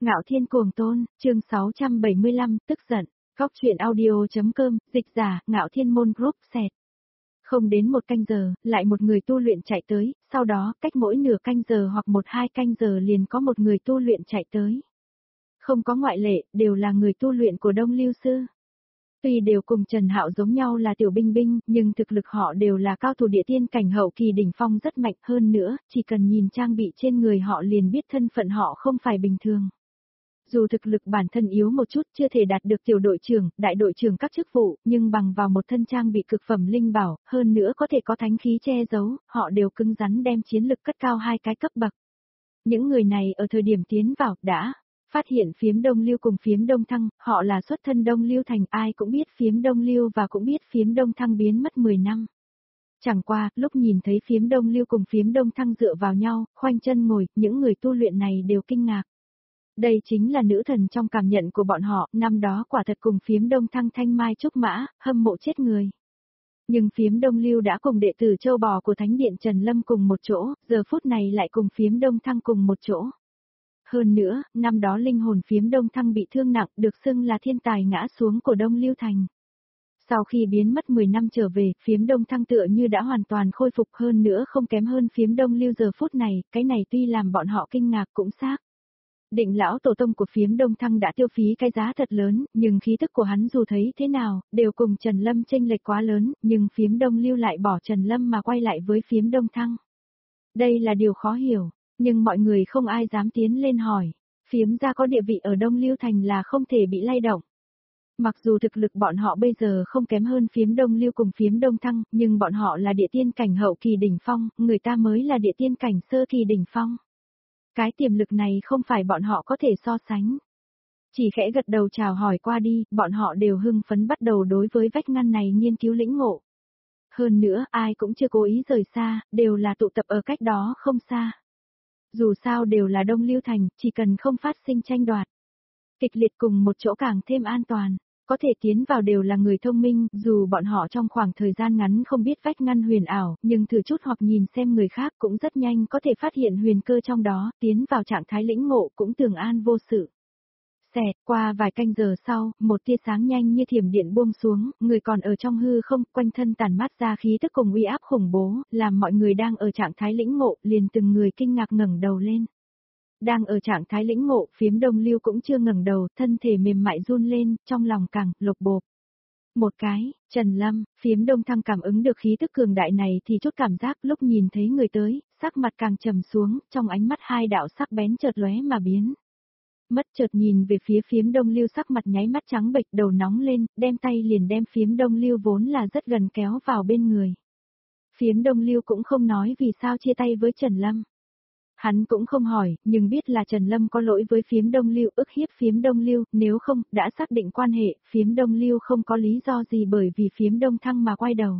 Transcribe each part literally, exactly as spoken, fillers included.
Ngạo Thiên Cuồng Tôn, chương sáu trăm bảy mươi lăm, tức giận, góc chuyện audio.com, dịch giả, Ngạo Thiên Môn Group, sẹt. Không đến một canh giờ, lại một người tu luyện chạy tới, sau đó, cách mỗi nửa canh giờ hoặc một hai canh giờ liền có một người tu luyện chạy tới. Không có ngoại lệ, đều là người tu luyện của Đông Lưu Sư. Tuy đều cùng Trần Hạo giống nhau là tiểu binh binh, nhưng thực lực họ đều là cao thủ địa tiên cảnh hậu kỳ đỉnh phong rất mạnh hơn nữa, chỉ cần nhìn trang bị trên người họ liền biết thân phận họ không phải bình thường. Dù thực lực bản thân yếu một chút chưa thể đạt được tiểu đội trưởng, đại đội trưởng các chức vụ, nhưng bằng vào một thân trang bị cực phẩm linh bảo, hơn nữa có thể có thánh khí che giấu, họ đều cứng rắn đem chiến lực cất cao hai cái cấp bậc. Những người này ở thời điểm tiến vào, đã phát hiện phiếm Đông Lưu cùng phiếm Đông Thăng, họ là xuất thân Đông Lưu thành, ai cũng biết phiếm Đông Lưu và cũng biết phiếm Đông Thăng biến mất mười năm. Chẳng qua, lúc nhìn thấy phiếm Đông Lưu cùng phiếm Đông Thăng dựa vào nhau, khoanh chân ngồi, những người tu luyện này đều kinh ngạc. Đây chính là nữ thần trong cảm nhận của bọn họ, năm đó quả thật cùng phiếm Đông Thăng thanh mai trúc mã, hâm mộ chết người. Nhưng phiếm Đông Lưu đã cùng đệ tử châu bò của Thánh Điện Trần Lâm cùng một chỗ, giờ phút này lại cùng phiếm Đông Thăng cùng một chỗ. Hơn nữa, năm đó linh hồn phiếm Đông Thăng bị thương nặng, được xưng là thiên tài ngã xuống của Đông Lưu Thành. Sau khi biến mất mười năm trở về, phiếm Đông Thăng tựa như đã hoàn toàn khôi phục hơn nữa không kém hơn phiếm Đông Lưu giờ phút này, cái này tuy làm bọn họ kinh ngạc cũng xác. Định lão tổ tông của phiếm Đông Thăng đã tiêu phí cái giá thật lớn, nhưng khí tức của hắn dù thấy thế nào, đều cùng Trần Lâm chênh lệch quá lớn, nhưng phiếm Đông Lưu lại bỏ Trần Lâm mà quay lại với phiếm Đông Thăng. Đây là điều khó hiểu, nhưng mọi người không ai dám tiến lên hỏi, phiếm gia có địa vị ở Đông Lưu Thành là không thể bị lay động. Mặc dù thực lực bọn họ bây giờ không kém hơn phiếm Đông Lưu cùng phiếm Đông Thăng, nhưng bọn họ là địa tiên cảnh hậu kỳ đỉnh phong, người ta mới là địa tiên cảnh sơ kỳ đỉnh phong. Cái tiềm lực này không phải bọn họ có thể so sánh. Chỉ khẽ gật đầu chào hỏi qua đi, bọn họ đều hưng phấn bắt đầu đối với vách ngăn này nghiên cứu lĩnh ngộ. Hơn nữa, ai cũng chưa cố ý rời xa, đều là tụ tập ở cách đó không xa. Dù sao đều là Đông Lưu Thành, chỉ cần không phát sinh tranh đoạt. Kịch liệt cùng một chỗ càng thêm an toàn. Có thể tiến vào đều là người thông minh, dù bọn họ trong khoảng thời gian ngắn không biết vách ngăn huyền ảo, nhưng thử chút hoặc nhìn xem người khác cũng rất nhanh có thể phát hiện huyền cơ trong đó, tiến vào trạng thái lĩnh ngộ cũng tường an vô sự. Xẹt, qua vài canh giờ sau, một tia sáng nhanh như thiểm điện buông xuống, người còn ở trong hư không, quanh thân tản mát ra khí tức cùng uy áp khủng bố, làm mọi người đang ở trạng thái lĩnh ngộ, liền từng người kinh ngạc ngẩng đầu lên. Đang ở trạng thái lĩnh ngộ, phiếm Đông Lưu cũng chưa ngẩng đầu, thân thể mềm mại run lên, trong lòng càng lột bột. Một cái, Trần Lâm, phiếm Đông Thăng cảm ứng được khí tức cường đại này thì chút cảm giác lúc nhìn thấy người tới, sắc mặt càng trầm xuống, trong ánh mắt hai đạo sắc bén chợt lóe mà biến. Mất chợt nhìn về phía phiếm Đông Lưu sắc mặt nháy mắt trắng bệch đầu nóng lên, đem tay liền đem phiếm Đông Lưu vốn là rất gần kéo vào bên người. Phiếm Đông Lưu cũng không nói vì sao chia tay với Trần Lâm. Hắn cũng không hỏi, nhưng biết là Trần Lâm có lỗi với phiếm Đông Lưu, ức hiếp phiếm Đông Lưu, nếu không, đã xác định quan hệ, phiếm Đông Lưu không có lý do gì bởi vì phiếm Đông Thăng mà quay đầu.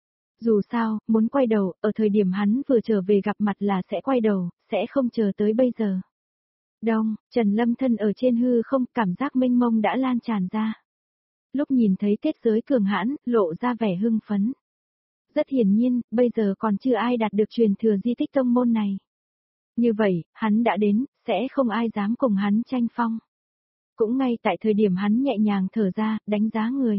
Dù sao, muốn quay đầu, ở thời điểm hắn vừa trở về gặp mặt là sẽ quay đầu, sẽ không chờ tới bây giờ. Đông, Trần Lâm thân ở trên hư không, cảm giác mênh mông đã lan tràn ra. Lúc nhìn thấy kết giới cường hãn, lộ ra vẻ hưng phấn. Rất hiển nhiên, bây giờ còn chưa ai đạt được truyền thừa di tích tông môn này. Như vậy, hắn đã đến, sẽ không ai dám cùng hắn tranh phong. Cũng ngay tại thời điểm hắn nhẹ nhàng thở ra, đánh giá người.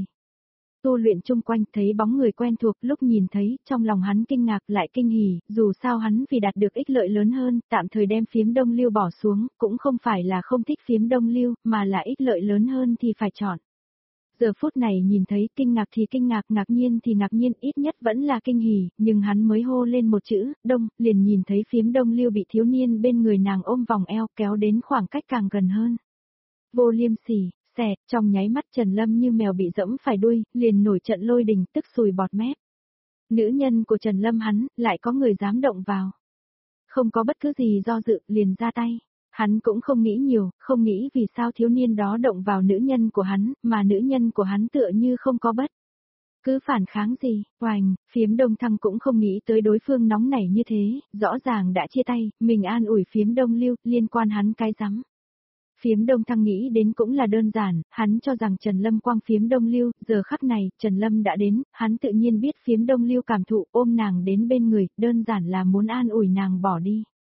Tu luyện chung quanh thấy bóng người quen thuộc, lúc nhìn thấy, trong lòng hắn kinh ngạc lại kinh hỉ, dù sao hắn vì đạt được ích lợi lớn hơn, tạm thời đem phiếm Đông Lưu bỏ xuống, cũng không phải là không thích phiếm Đông Lưu, mà là ích lợi lớn hơn thì phải chọn. Giờ phút này nhìn thấy kinh ngạc thì kinh ngạc, ngạc nhiên thì ngạc nhiên, ít nhất vẫn là kinh hỉ, nhưng hắn mới hô lên một chữ, Đông, liền nhìn thấy phiếm Đông Lưu bị thiếu niên bên người nàng ôm vòng eo kéo đến khoảng cách càng gần hơn. Vô liêm sỉ, xẹt, trong nháy mắt Trần Lâm như mèo bị dẫm phải đuôi, liền nổi trận lôi đình tức sùi bọt mép. Nữ nhân của Trần Lâm hắn, lại có người dám động vào. Không có bất cứ gì do dự, liền ra tay. Hắn cũng không nghĩ nhiều, không nghĩ vì sao thiếu niên đó động vào nữ nhân của hắn, mà nữ nhân của hắn tựa như không có bất cứ phản kháng gì. Oành, phiếm Đông Thăng cũng không nghĩ tới đối phương nóng nảy như thế, rõ ràng đã chia tay, mình an ủi phiếm Đông Lưu, liên quan hắn cái rắm. Phiếm Đông Thăng nghĩ đến cũng là đơn giản, hắn cho rằng Trần Lâm quang phiếm Đông Lưu, giờ khắc này, Trần Lâm đã đến, hắn tự nhiên biết phiếm Đông Lưu cảm thụ, ôm nàng đến bên người, đơn giản là muốn an ủi nàng bỏ đi.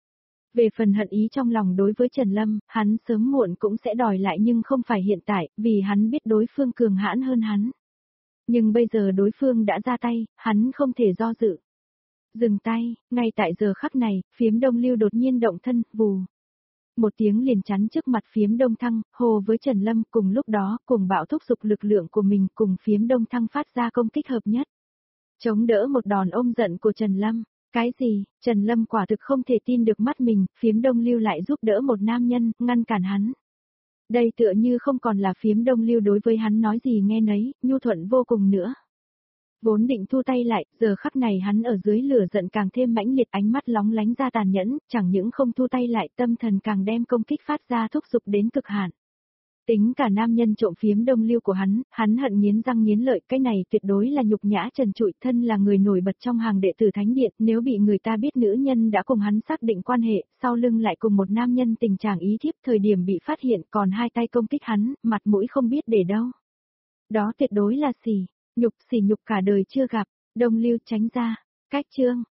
Về phần hận ý trong lòng đối với Trần Lâm, hắn sớm muộn cũng sẽ đòi lại nhưng không phải hiện tại, vì hắn biết đối phương cường hãn hơn hắn. Nhưng bây giờ đối phương đã ra tay, hắn không thể do dự. Dừng tay, ngay tại giờ khắc này, phiếm Đông Lưu đột nhiên động thân, vù. Một tiếng liền chắn trước mặt phiếm Đông Thăng, hồ với Trần Lâm, cùng lúc đó, cùng bạo thúc giục lực lượng của mình cùng phiếm Đông Thăng phát ra công kích hợp nhất. Chống đỡ một đòn ôm giận của Trần Lâm. Cái gì, Trần Lâm quả thực không thể tin được mắt mình, phiếm Đông Lưu lại giúp đỡ một nam nhân, ngăn cản hắn. Đây tựa như không còn là phiếm Đông Lưu đối với hắn nói gì nghe nấy, nhu thuận vô cùng nữa. Vốn định thu tay lại, giờ khắc này hắn ở dưới lửa giận càng thêm mãnh liệt, ánh mắt lóng lánh ra tàn nhẫn, chẳng những không thu tay lại, tâm thần càng đem công kích phát ra thúc giục đến cực hạn. Tính cả nam nhân trộm phiếm Đông Lưu của hắn, hắn hận nghiến răng nghiến lợi, cái này tuyệt đối là nhục nhã trần trụi, thân là người nổi bật trong hàng đệ tử thánh điện, nếu bị người ta biết nữ nhân đã cùng hắn xác định quan hệ, sau lưng lại cùng một nam nhân tình trạng ý thiếp, thời điểm bị phát hiện còn hai tay công kích hắn, mặt mũi không biết để đâu. Đó tuyệt đối là xỉ, nhục xỉ nhục cả đời chưa gặp. Đông Lưu tránh ra, cách chương.